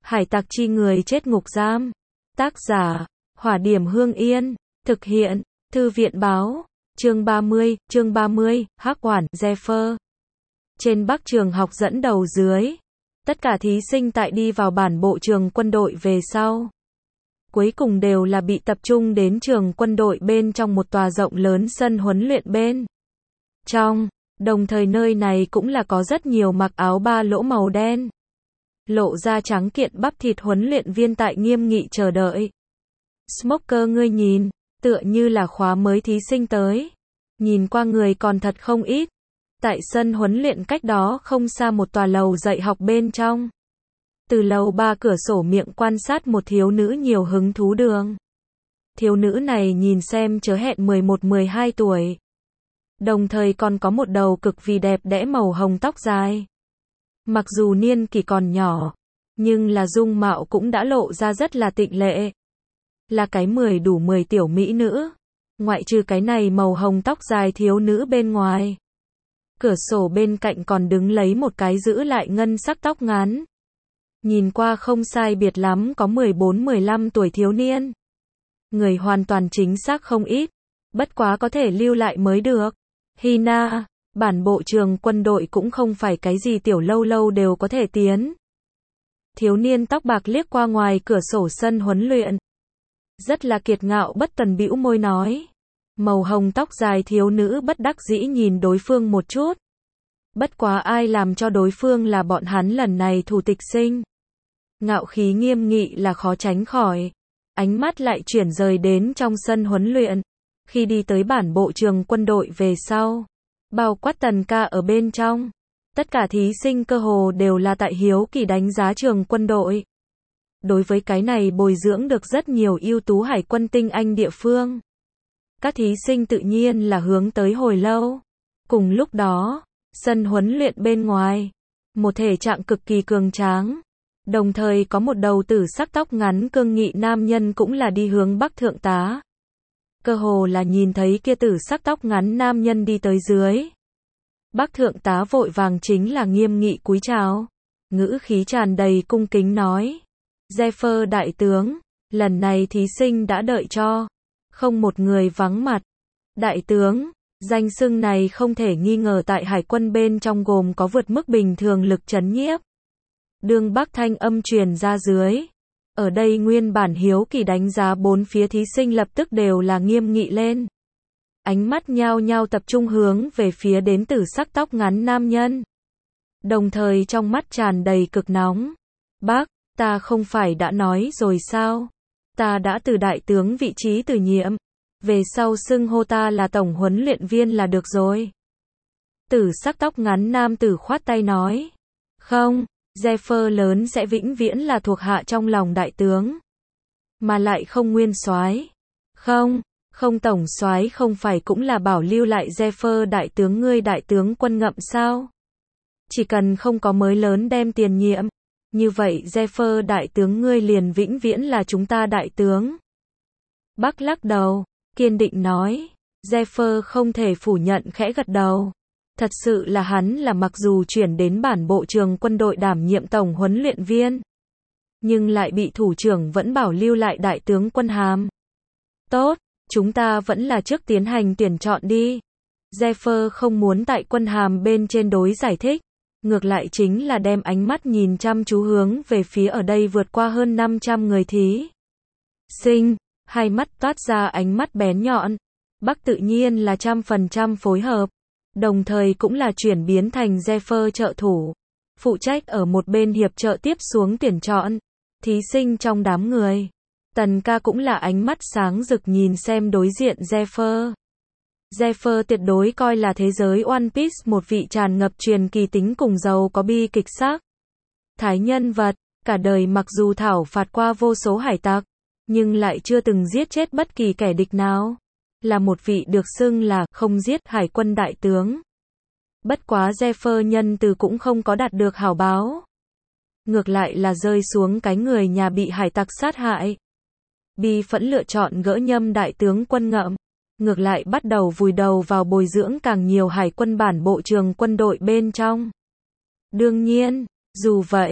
Hải tặc chi người chết ngục giam. Tác giả, Hỏa Điểm Hương Yên. Thực hiện, Thư viện báo. Chương 30, Hắc Oản, Zephyr. Trên Bắc trường học dẫn đầu dưới. Tất cả thí sinh tại đi vào bản bộ trường quân đội về sau. Cuối cùng đều là bị tập trung đến trường quân đội bên trong một tòa rộng lớn sân huấn luyện bên trong. Đồng thời nơi này cũng là có rất nhiều mặc áo ba lỗ màu đen, lộ ra trắng kiện bắp thịt huấn luyện viên tại nghiêm nghị chờ đợi. Smoker, ngươi nhìn, tựa như là khóa mới thí sinh tới. Nhìn qua người còn thật không ít. Tại sân huấn luyện cách đó không xa một tòa lầu dạy học bên trong. Từ lầu 3 cửa sổ miệng quan sát một thiếu nữ nhiều hứng thú đường. Thiếu nữ này nhìn xem chớ hẹn 11-12 tuổi. Đồng thời còn có một đầu cực kỳ đẹp đẽ màu hồng tóc dài. Mặc dù niên kỷ còn nhỏ, nhưng là dung mạo cũng đã lộ ra rất là tịnh lệ. Là cái 10 đủ 10 tiểu mỹ nữ. Ngoại trừ cái này màu hồng tóc dài thiếu nữ bên ngoài. Cửa sổ bên cạnh còn đứng lấy một cái giữ lại ngân sắc tóc ngắn. Nhìn qua không sai biệt lắm có 14-15 tuổi thiếu niên. Người hoàn toàn chính xác không ít. Bất quá có thể lưu lại mới được. Hina, bản bộ trường quân đội cũng không phải cái gì tiểu lâu lâu đều có thể tiến. Thiếu niên tóc bạc liếc qua ngoài cửa sổ sân huấn luyện. Rất là kiệt ngạo bất tần bĩu môi nói. Màu hồng tóc dài thiếu nữ bất đắc dĩ nhìn đối phương một chút. Bất quá ai làm cho đối phương là bọn hắn lần này thủ tịch sinh. Ngạo khí nghiêm nghị là khó tránh khỏi. Ánh mắt lại chuyển rời đến trong sân huấn luyện. Khi đi tới bản bộ trường quân đội về sau, bao quát Tần ca ở bên trong. Tất cả thí sinh cơ hồ đều là tại hiếu kỳ đánh giá trường quân đội. Đối với cái này bồi dưỡng được rất nhiều ưu tú hải quân tinh anh địa phương. Các thí sinh tự nhiên là hướng tới hồi lâu. Cùng lúc đó, sân huấn luyện bên ngoài, một thể trạng cực kỳ cường tráng. Đồng thời có một đầu tử sắc tóc ngắn cương nghị nam nhân cũng là đi hướng Bắc thượng tá. Cơ hồ là nhìn thấy kia tử sắc tóc ngắn nam nhân đi tới dưới. Bắc thượng tá vội vàng chính là nghiêm nghị cúi chào. Ngữ khí tràn đầy cung kính nói. Zephyr đại tướng, lần này thí sinh đã đợi cho. Không một người vắng mặt. Đại tướng, danh xưng này không thể nghi ngờ tại hải quân bên trong gồm có vượt mức bình thường lực trấn nhiếp. Đương Bắc thanh âm truyền ra dưới. Ở đây nguyên bản hiếu kỳ đánh giá bốn phía thí sinh lập tức đều là nghiêm nghị lên. Ánh mắt nhao nhao tập trung hướng về phía đến tử sắc tóc ngắn nam nhân. Đồng thời trong mắt tràn đầy cực nóng. Bác, ta không phải đã nói rồi sao? Ta đã từ đại tướng vị trí từ nhiệm. Về sau xưng hô ta là tổng huấn luyện viên là được rồi. Tử sắc tóc ngắn nam tử khoát tay nói. Không, Zephyr lớn sẽ vĩnh viễn là thuộc hạ trong lòng đại tướng. Mà lại không nguyên soái. Không tổng soái không phải cũng là bảo lưu lại Zephyr đại tướng ngươi đại tướng quân ngậm sao? Chỉ cần không có mới lớn đem tiền nhiệm. Như vậy Zephyr đại tướng ngươi liền vĩnh viễn là chúng ta đại tướng. Bắc lắc đầu, kiên định nói. Zephyr không thể phủ nhận khẽ gật đầu. Thật sự là hắn là mặc dù chuyển đến bản bộ trường quân đội đảm nhiệm tổng huấn luyện viên. Nhưng lại bị thủ trưởng vẫn bảo lưu lại đại tướng quân hàm. Tốt, chúng ta vẫn là trước tiến hành tuyển chọn đi. Zephyr không muốn tại quân hàm bên trên đối giải thích. Ngược lại chính là đem ánh mắt nhìn chăm chú hướng về phía ở đây vượt qua hơn 500 người thí sinh, hai mắt toát ra ánh mắt bén nhọn. Bắc tự nhiên là 100% phối hợp, đồng thời cũng là chuyển biến thành Zephyr trợ thủ, phụ trách ở một bên hiệp trợ tiếp xuống tuyển chọn thí sinh trong đám người. Tần ca cũng là ánh mắt sáng rực nhìn xem đối diện Zephyr. Zephyr tuyệt đối coi là thế giới One Piece một vị tràn ngập truyền kỳ tính cùng giàu có bi kịch sắc thái nhân vật, cả đời mặc dù thảo phạt qua vô số hải tặc, nhưng lại chưa từng giết chết bất kỳ kẻ địch nào. Là một vị được xưng là không giết hải quân đại tướng. Bất quá Zephyr nhân từ cũng không có đạt được hảo báo. Ngược lại là rơi xuống cái người nhà bị hải tặc sát hại. Bi phẫn lựa chọn gỡ nhâm đại tướng quân ngậm. Ngược lại bắt đầu vùi đầu vào bồi dưỡng càng nhiều hải quân bản bộ trường quân đội bên trong. Đương nhiên, dù vậy,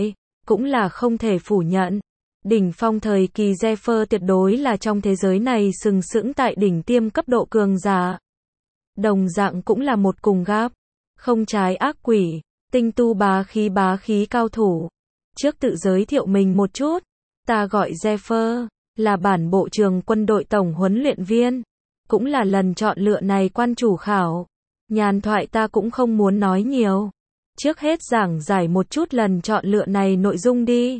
cũng là không thể phủ nhận. Đỉnh phong thời kỳ Zephyr tuyệt đối là trong thế giới này sừng sững tại đỉnh tiêm cấp độ cường giả. Đồng dạng cũng là một cùng gáp, không trái ác quỷ, tinh tu bá khí cao thủ. Trước tự giới thiệu mình một chút, ta gọi Zephyr, là bản bộ trưởng quân đội tổng huấn luyện viên, cũng là lần chọn lựa này quan chủ khảo. Nhàn thoại ta cũng không muốn nói nhiều. Trước hết giảng giải một chút lần chọn lựa này nội dung đi.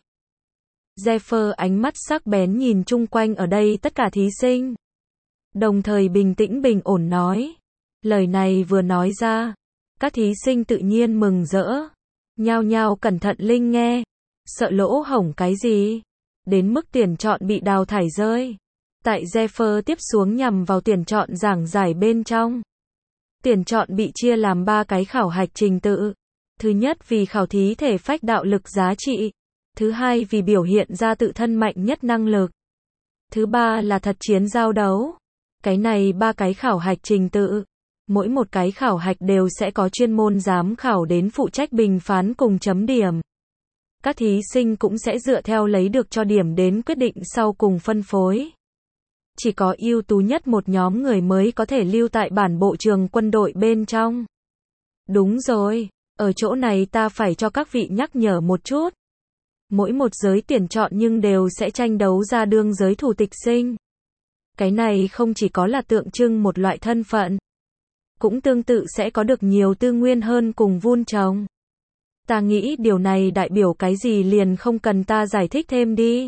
Zephyr ánh mắt sắc bén nhìn chung quanh ở đây tất cả thí sinh. Đồng thời bình tĩnh bình ổn nói. Lời này vừa nói ra, các thí sinh tự nhiên mừng rỡ. Nhao nhao cẩn thận linh nghe. Sợ lỗ hổng cái gì? Đến mức tuyển chọn bị đào thải rơi. Tại Zephyr tiếp xuống nhằm vào tuyển chọn giảng giải bên trong. Tuyển chọn bị chia làm 3 cái khảo hạch trình tự. Thứ nhất vì khảo thí thể phách đạo lực giá trị. Thứ hai vì biểu hiện ra tự thân mạnh nhất năng lực. Thứ ba là thật chiến giao đấu. Cái này 3 cái khảo hạch trình tự. Mỗi một cái khảo hạch đều sẽ có chuyên môn giám khảo đến phụ trách bình phán cùng chấm điểm. Các thí sinh cũng sẽ dựa theo lấy được cho điểm đến quyết định sau cùng phân phối. Chỉ có ưu tú nhất một nhóm người mới có thể lưu tại bản bộ trường quân đội bên trong. Đúng rồi, ở chỗ này ta phải cho các vị nhắc nhở một chút. Mỗi một giới tuyển chọn nhưng đều sẽ tranh đấu ra đương giới thủ tịch sinh. Cái này không chỉ có là tượng trưng một loại thân phận, cũng tương tự sẽ có được nhiều tư nguyên hơn cùng vun trồng. Ta nghĩ điều này đại biểu cái gì liền không cần ta giải thích thêm đi.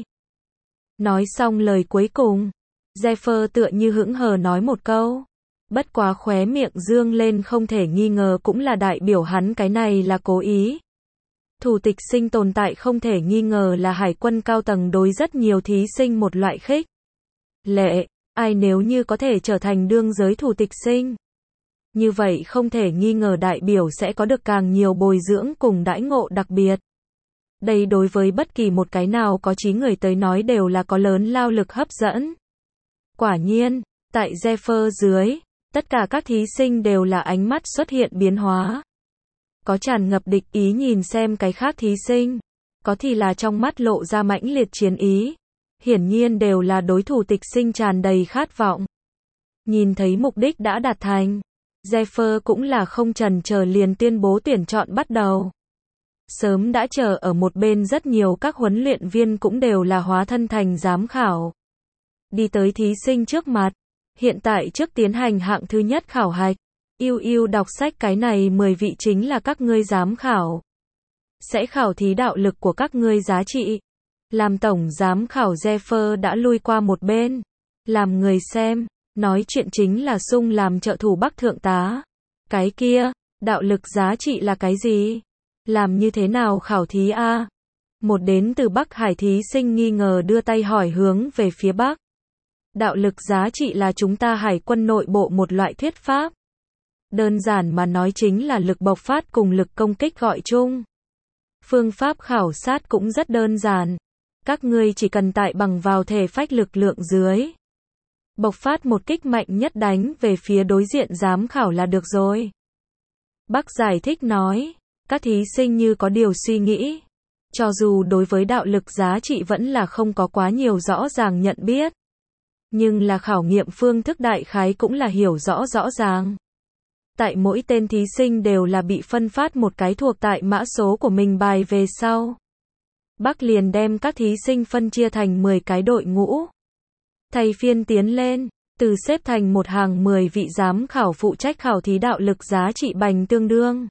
Nói xong lời cuối cùng, Zephyr tựa như hững hờ nói một câu. Bất quá khóe miệng dương lên không thể nghi ngờ cũng là đại biểu hắn cái này là cố ý. Thủ tịch sinh tồn tại không thể nghi ngờ là hải quân cao tầng đối rất nhiều thí sinh một loại khích lệ. Ai nếu như có thể trở thành đương giới thủ tịch sinh, như vậy không thể nghi ngờ đại biểu sẽ có được càng nhiều bồi dưỡng cùng đãi ngộ đặc biệt. Đây đối với bất kỳ một cái nào có trí người tới nói đều là có lớn lao lực hấp dẫn. Quả nhiên, tại Zephyr dưới, tất cả các thí sinh đều là ánh mắt xuất hiện biến hóa. Có tràn ngập địch ý nhìn xem cái khác thí sinh, có thì là trong mắt lộ ra mãnh liệt chiến ý. Hiển nhiên đều là đối thủ tịch sinh tràn đầy khát vọng. Nhìn thấy mục đích đã đạt thành, Zephyr cũng là không chần chờ liền tuyên bố tuyển chọn bắt đầu. Sớm đã chờ ở một bên rất nhiều các huấn luyện viên cũng đều là hóa thân thành giám khảo. Đi tới thí sinh trước mặt. Hiện tại trước tiến hành hạng thứ nhất khảo hạch. Yêu đọc sách cái này 10 vị chính là các ngươi giám khảo. Sẽ khảo thí đạo lực của các ngươi giá trị. Làm tổng giám khảo Zephyr đã lui qua một bên. Làm người xem. Nói chuyện chính là sung làm trợ thủ Bắc thượng tá. Cái kia, đạo lực giá trị là cái gì? Làm như thế nào khảo thí a? Một đến từ Bắc Hải thí sinh nghi ngờ đưa tay hỏi hướng về phía Bắc. Đạo lực giá trị là chúng ta hải quân nội bộ một loại thuyết pháp. Đơn giản mà nói chính là lực bộc phát cùng lực công kích gọi chung. Phương pháp khảo sát cũng rất đơn giản. Các ngươi chỉ cần tại bằng vào thể phách lực lượng dưới. Bộc phát một kích mạnh nhất đánh về phía đối diện giám khảo là được rồi. Bắc giải thích nói, các thí sinh như có điều suy nghĩ. Cho dù đối với đạo lực giá trị vẫn là không có quá nhiều rõ ràng nhận biết. Nhưng là khảo nghiệm phương thức đại khái cũng là hiểu rõ ràng. Tại mỗi tên thí sinh đều là bị phân phát một cái thuộc tại mã số của mình bài về sau. Bắc liền đem các thí sinh phân chia thành 10 cái đội ngũ. Thay phiên tiến lên, từ xếp thành một hàng 10 vị giám khảo phụ trách khảo thí đạo lực giá trị bành tương đương.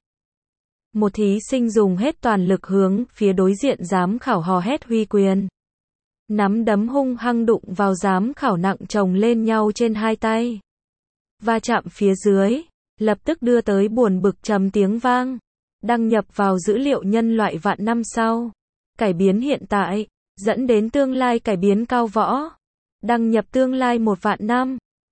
Một thí sinh dùng hết toàn lực hướng phía đối diện giám khảo hò hét huy quyền. Nắm đấm hung hăng đụng vào giám khảo nặng chồng lên nhau trên hai tay. Va chạm phía dưới, lập tức đưa tới buồn bực trầm tiếng vang. Đăng nhập vào dữ liệu nhân loại vạn năm sau. Cải biến hiện tại, dẫn đến tương lai cải biến cao võ. Đăng nhập tương lai 1 vạn năm.